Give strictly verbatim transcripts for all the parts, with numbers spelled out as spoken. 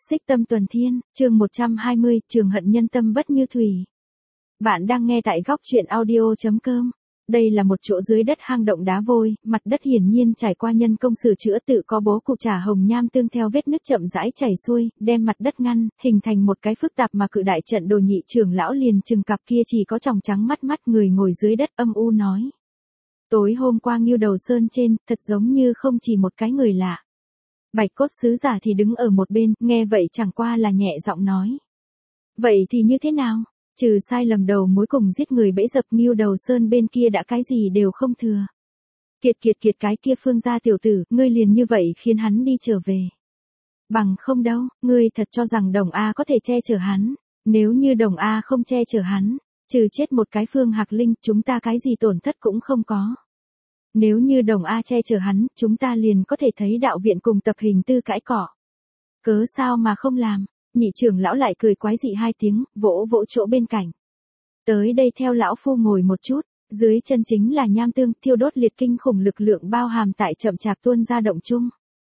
Xích Tâm Tuần Thiên, chương một trăm hai mươi, Trường Hận Nhân Tâm Bất Như Thủy. Bạn đang nghe tại góc truyện audio.com. Đây là một chỗ dưới đất hang động đá vôi, mặt đất hiển nhiên trải qua nhân công sửa chữa tự có bố cụ trà hồng nham tương theo vết nứt chậm rãi chảy xuôi, đem mặt đất ngăn, hình thành một cái phức tạp mà cự đại trận đồ. Nhị trưởng lão liền chừng cặp kia chỉ có tròng trắng mắt mắt người ngồi dưới đất âm u nói. Tối hôm qua Ngưu Đầu Sơn trên, thật giống như không chỉ một cái người lạ. Bạch Cốt sứ giả thì đứng ở một bên, nghe vậy chẳng qua là nhẹ giọng nói. Vậy thì như thế nào? Trừ sai lầm đầu mối cùng giết người bẫy dập, Ngưu Đầu Sơn bên kia đã cái gì đều không thừa. Kiệt kiệt kiệt cái kia Phương gia tiểu tử, ngươi liền như vậy khiến hắn đi trở về. Bằng không đâu, ngươi thật cho rằng Đồng A có thể che chở hắn. Nếu như Đồng A không che chở hắn, trừ chết một cái Phương Hạc Linh, chúng ta cái gì tổn thất cũng không có. Nếu như Đồng A che chở hắn, chúng ta liền có thể thấy đạo viện cùng Tập Hình Tư cãi cỏ. Cớ sao mà không làm? Nhị trưởng lão lại cười quái dị hai tiếng, vỗ vỗ chỗ bên cạnh. Tới đây theo lão phu ngồi một chút, dưới chân chính là nham tương, thiêu đốt liệt kinh khủng lực lượng bao hàm tại chậm chạp tuôn ra động chung.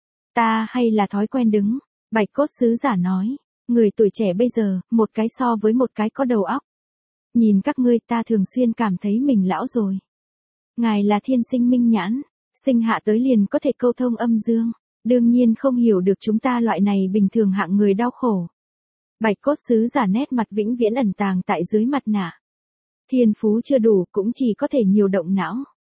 Ta hay là thói quen đứng, Bạch Cốt sứ giả nói, người tuổi trẻ bây giờ, một cái so với một cái có đầu óc. Nhìn các ngươi ta thường xuyên cảm thấy mình lão rồi. Ngài là thiên sinh minh nhãn, sinh hạ tới liền có thể câu thông âm dương, đương nhiên không hiểu được chúng ta loại này bình thường hạng người đau khổ. Bạch Cốt sứ giả nét mặt vĩnh viễn ẩn tàng tại dưới mặt nạ. Thiên phú chưa đủ, cũng chỉ có thể nhiều động não.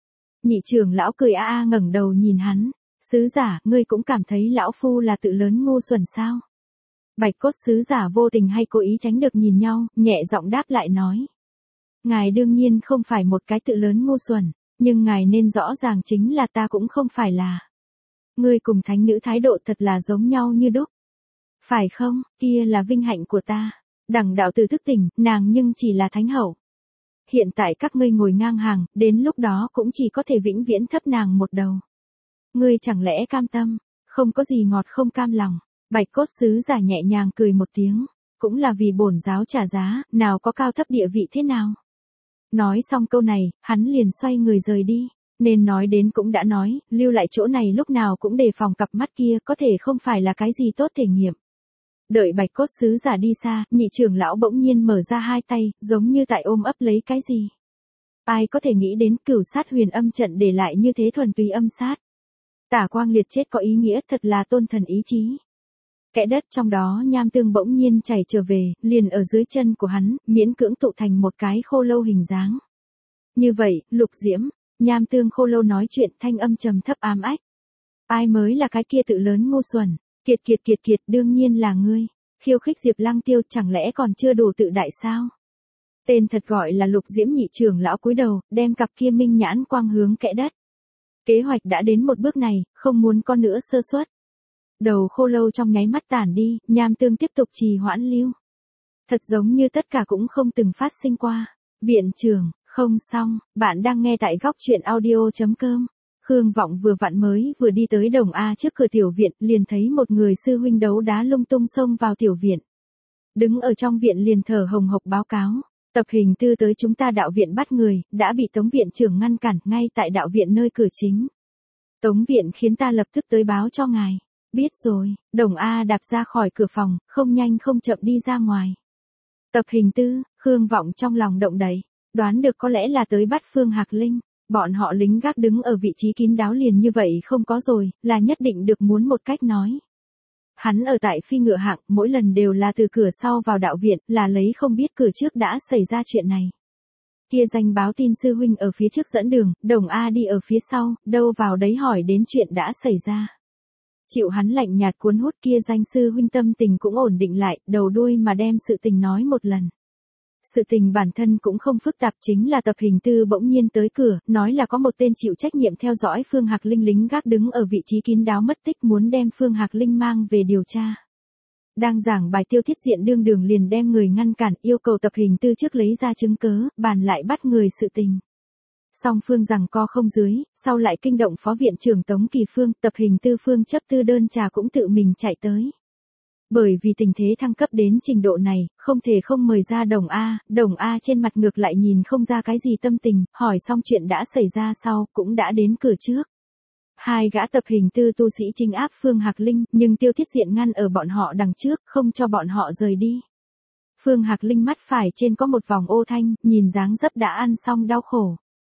Nhị trưởng lão cười a a ngẩng đầu nhìn hắn, sứ giả, ngươi cũng cảm thấy lão phu là tự lớn ngu xuẩn sao? Bạch Cốt sứ giả vô tình hay cố ý tránh được nhìn nhau, nhẹ giọng đáp lại nói. Ngài đương nhiên không phải một cái tự lớn ngu xuẩn. Nhưng ngài nên rõ ràng chính là ta cũng không phải là. Ngươi cùng thánh nữ thái độ thật là giống nhau như đúc. Phải không, kia là vinh hạnh của ta. Đẳng đạo tử thức tỉnh, nàng nhưng chỉ là thánh hậu. Hiện tại các ngươi ngồi ngang hàng, đến lúc đó cũng chỉ có thể vĩnh viễn thấp nàng một đầu. Ngươi chẳng lẽ cam tâm, không có gì ngọt không cam lòng. Bạch Cốt sứ giả nhẹ nhàng cười một tiếng, cũng là vì bổn giáo trả giá, nào có cao thấp địa vị thế nào. Nói xong câu này, hắn liền xoay người rời đi. Nên nói đến cũng đã nói, lưu lại chỗ này lúc nào cũng đề phòng cặp mắt kia, có thể không phải là cái gì tốt thể nghiệm. Đợi Bạch Cốt sứ giả đi xa, nhị trưởng lão bỗng nhiên mở ra hai tay, giống như tại ôm ấp lấy cái gì. Ai có thể nghĩ đến Cửu Sát Huyền Âm trận để lại như thế thuần túy âm sát. Tả Quang Liệt chết có ý nghĩa thật là tôn thần ý chí. Kẽ đất trong đó nham tương bỗng nhiên chảy trở về, liền ở dưới chân của hắn, miễn cưỡng tụ thành một cái khô lâu hình dáng. Như vậy, Lục Diễm, nham tương khô lâu nói chuyện thanh âm trầm thấp ám ách. Ai mới là cái kia tự lớn ngu xuẩn, kiệt kiệt kiệt kiệt đương nhiên là ngươi, khiêu khích Diệp Lăng Tiêu chẳng lẽ còn chưa đủ tự đại sao? Tên thật gọi là Lục Diễm nhị trưởng lão cúi đầu, đem cặp kia minh nhãn quang hướng kẽ đất. Kế hoạch đã đến một bước này, không muốn con nữa sơ suất. Đầu khô lâu trong nháy mắt tản đi, nham tương tiếp tục trì hoãn lưu. Thật giống như tất cả cũng không từng phát sinh qua. Viện trưởng, không xong, bạn đang nghe tại góc truyện audio.com. Khương Vọng vừa vặn mới vừa đi tới Đồng A trước cửa tiểu viện, liền thấy một người sư huynh đấu đá lung tung xông vào tiểu viện. Đứng ở trong viện liền thở hồng hộc báo cáo. Tập Hình Tư tới chúng ta đạo viện bắt người, đã bị Tống viện trưởng ngăn cản ngay tại đạo viện nơi cửa chính. Tống viện khiến ta lập tức tới báo cho ngài. Biết rồi, Đồng A đạp ra khỏi cửa phòng, không nhanh không chậm đi ra ngoài. Tập Hình Tư, Khương Vọng trong lòng động đậy, đoán được có lẽ là tới bắt Phương Hạc Linh. Bọn họ lính gác đứng ở vị trí kín đáo liền như vậy không có rồi, là nhất định được muốn một cách nói. Hắn ở tại phi ngựa hạng, mỗi lần đều là từ cửa sau vào đạo viện, là lấy không biết cửa trước đã xảy ra chuyện này. Kia danh báo tin sư huynh ở phía trước dẫn đường, Đồng A đi ở phía sau, đâu vào đấy hỏi đến chuyện đã xảy ra. Chịu hắn lạnh nhạt cuốn hút, kia danh sư huynh tâm tình cũng ổn định lại, đầu đuôi mà đem sự tình nói một lần. Sự tình bản thân cũng không phức tạp, chính là Tập Hình Tư bỗng nhiên tới cửa, nói là có một tên chịu trách nhiệm theo dõi Phương Hạc Linh lính gác đứng ở vị trí kín đáo mất tích, muốn đem Phương Hạc Linh mang về điều tra. Đang giảng bài Tiêu Thiết Diện đương đường liền đem người ngăn cản, yêu cầu Tập Hình Tư trước lấy ra chứng cớ, bàn lại bắt người sự tình. Song phương rằng co không dưới, sau lại kinh động phó viện trưởng Tống Kỳ Phương, Tập Hình Tư phương chấp tư đơn trà cũng tự mình chạy tới. Bởi vì tình thế thăng cấp đến trình độ này, không thể không mời ra Đồng A, Đồng A trên mặt ngược lại nhìn không ra cái gì tâm tình, hỏi xong chuyện đã xảy ra sau, cũng đã đến cửa trước. Hai gã tập hình tư tu sĩ chinh áp Phương Hạc Linh, nhưng Tiêu Thiết Diện ngăn ở bọn họ đằng trước, không cho bọn họ rời đi. Phương Hạc Linh mắt phải trên có một vòng ô thanh, nhìn dáng dấp đã ăn xong đau khổ.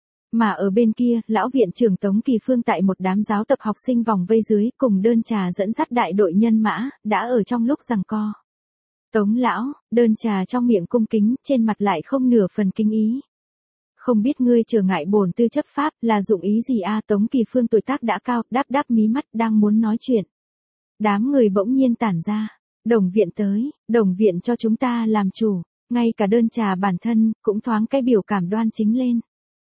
Mà ở bên kia, lão viện trưởng Tống Kỳ Phương tại một đám giáo tập học sinh vòng vây dưới, cùng Đơn Trà dẫn dắt đại đội nhân mã, đã ở trong lúc giằng co. Tống lão, Đơn Trà trong miệng cung kính, trên mặt lại không nửa phần kinh ý. Không biết ngươi trở ngại bổn tư chấp pháp, là dụng ý gì a? Tống Kỳ Phương tuổi tác đã cao, đáp đáp mí mắt, đang muốn nói chuyện. Đám người bỗng nhiên tản ra. Đồng viện tới, đồng viện cho chúng ta làm chủ, ngay cả Đơn Trà bản thân, cũng thoáng cái biểu cảm đoan chính lên.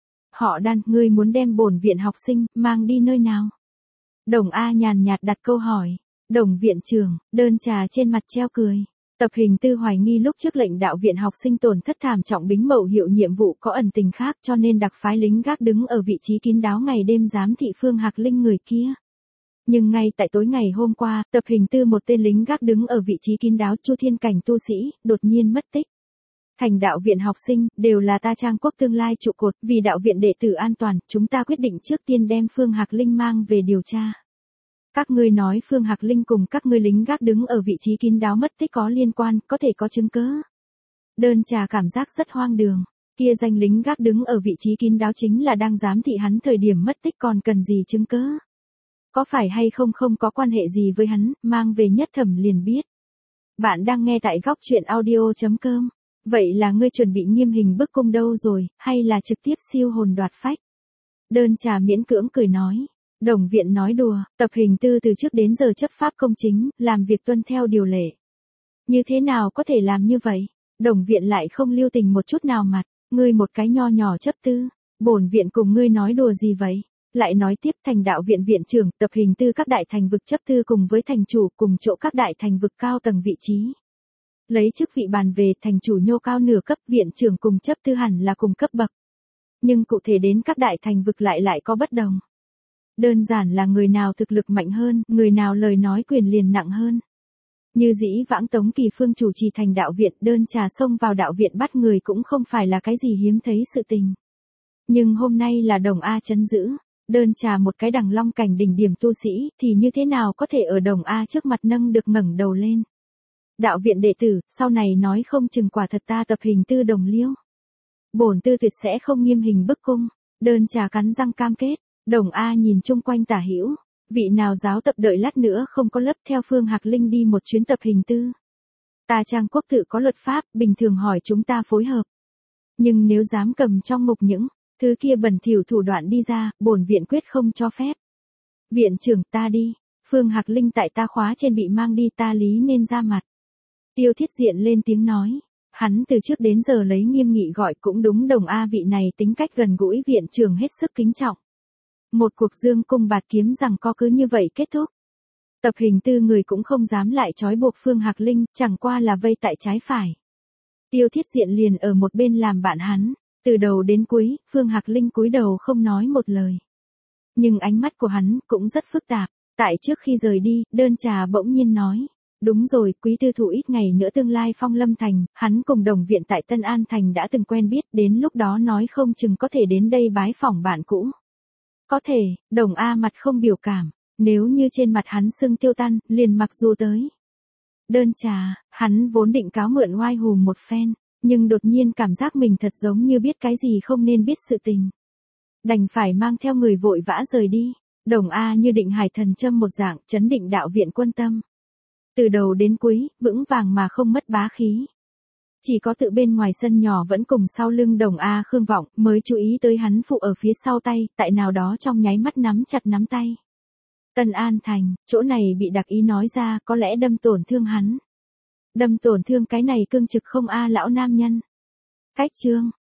Họ Đan, ngươi muốn đem bổn viện học sinh, mang đi nơi nào? Đồng A nhàn nhạt đặt câu hỏi. Đồng viện trưởng, Đơn Trà trên mặt treo cười. Tập hình tư hoài nghi lúc trước lệnh đạo viện học sinh tổn thất thảm trọng Bính Mậu hiệu nhiệm vụ có ẩn tình khác, cho nên đặc phái lính gác đứng ở vị trí kín đáo ngày đêm giám thị Phương Hạc Linh người kia. Nhưng ngay tại tối ngày hôm qua, tập hình tư một tên lính gác đứng ở vị trí kín đáo Chu Thiên Cảnh tu sĩ, đột nhiên mất tích. Thành đạo viện học sinh, đều là ta Trang Quốc tương lai trụ cột, vì đạo viện đệ tử an toàn, chúng ta quyết định trước tiên đem Phương Hạc Linh mang về điều tra. Các ngươi nói Phương Hạc Linh cùng các ngươi lính gác đứng ở vị trí kín đáo mất tích có liên quan, có thể có chứng cứ. Đơn Trà cảm giác rất hoang đường, kia danh lính gác đứng ở vị trí kín đáo chính là đang giám thị hắn thời điểm mất tích còn cần gì chứng cứ. Có phải hay không không có quan hệ gì với hắn, mang về nhất thẩm liền biết. Bạn đang nghe tại góc truyện audio chấm com. Vậy là ngươi chuẩn bị nghiêm hình bức cung đâu rồi, hay là trực tiếp siêu hồn đoạt phách? Đơn Trà miễn cưỡng cười nói. Đồng viện nói đùa, tập hình tư từ trước đến giờ chấp pháp công chính, làm việc tuân theo điều lệ. Như thế nào có thể làm như vậy? Đồng viện lại không lưu tình một chút nào mặt, ngươi một cái nho nhỏ chấp tư, bổn viện cùng ngươi nói đùa gì vậy? Lại nói tiếp, thành đạo viện viện trưởng, tập hình tư các đại thành vực chấp tư cùng với thành chủ cùng chỗ các đại thành vực cao tầng vị trí. Lấy chức vị bàn về, thành chủ nhô cao nửa cấp, viện trưởng cùng chấp tư hẳn là cùng cấp bậc. Nhưng cụ thể đến các đại thành vực lại lại có bất đồng. Đơn giản là người nào thực lực mạnh hơn, người nào lời nói quyền liền nặng hơn. Như dĩ vãng Tống Kỳ Phương chủ trì thành đạo viện, Đơn Trà xông vào đạo viện bắt người cũng không phải là cái gì hiếm thấy sự tình. Nhưng hôm nay là Đồng A trấn giữ, Đơn Trà một cái đằng long cảnh đỉnh điểm tu sĩ, thì như thế nào có thể ở Đồng A trước mặt nâng được ngẩng đầu lên. Đạo viện đệ tử, sau này nói không chừng quả thật ta tập hình tư đồng liêu. Bổn tư tuyệt sẽ không nghiêm hình bức cung, Đơn Trà cắn răng cam kết. Đồng A nhìn chung quanh tả hữu, vị nào giáo tập đợi lát nữa không có lớp theo Phương Hạc Linh đi một chuyến tập hình tư. Ta Trang Quốc tự có luật pháp, bình thường hỏi chúng ta phối hợp. Nhưng nếu dám cầm trong mục những thứ kia bẩn thỉu thủ đoạn đi ra, bổn viện quyết không cho phép. Viện trưởng, ta đi. Phương Hạc Linh tại ta khóa trên bị mang đi, ta lý nên ra mặt. Tiêu Thiết Diện lên tiếng nói. Hắn từ trước đến giờ lấy nghiêm nghị gọi, cũng đúng, Đồng A vị này tính cách gần gũi viện trưởng hết sức kính trọng. Một cuộc dương cung bạt kiếm rằng co cứ như vậy kết thúc. Tập hình tư người cũng không dám lại trói buộc Phương Hạc Linh, chẳng qua là vây tại trái phải. Tiêu Thiết Diện liền ở một bên làm bạn hắn. Từ đầu đến cuối, Phương Hạc Linh cúi đầu không nói một lời. Nhưng ánh mắt của hắn cũng rất phức tạp. Tại trước khi rời đi, Đơn Trà bỗng nhiên nói. Đúng rồi, quý tư thủ ít ngày nữa tương lai phong lâm thành, hắn cùng đồng viện tại Tân An Thành đã từng quen biết, đến lúc đó nói không chừng có thể đến đây bái phỏng bạn cũ. Có thể, Đồng A mặt không biểu cảm, nếu như trên mặt hắn sưng tiêu tan, liền mặc dù tới. Đơn Trà, hắn vốn định cáo mượn oai hùm một phen, nhưng đột nhiên cảm giác mình thật giống như biết cái gì không nên biết sự tình. Đành phải mang theo người vội vã rời đi, Đồng A như định hải thần châm một dạng, chấn định đạo viện quân tâm. Từ đầu đến cuối, vững vàng mà không mất bá khí. Chỉ có tự bên ngoài sân nhỏ vẫn cùng sau lưng Đồng A Khương Vọng mới chú ý tới hắn phụ ở phía sau tay, tại nào đó trong nháy mắt nắm chặt nắm tay. Tân An Thành, chỗ này bị đặc ý nói ra có lẽ đâm tổn thương hắn. Đâm tổn thương cái này cương trực không A lão nam nhân. Cách chương.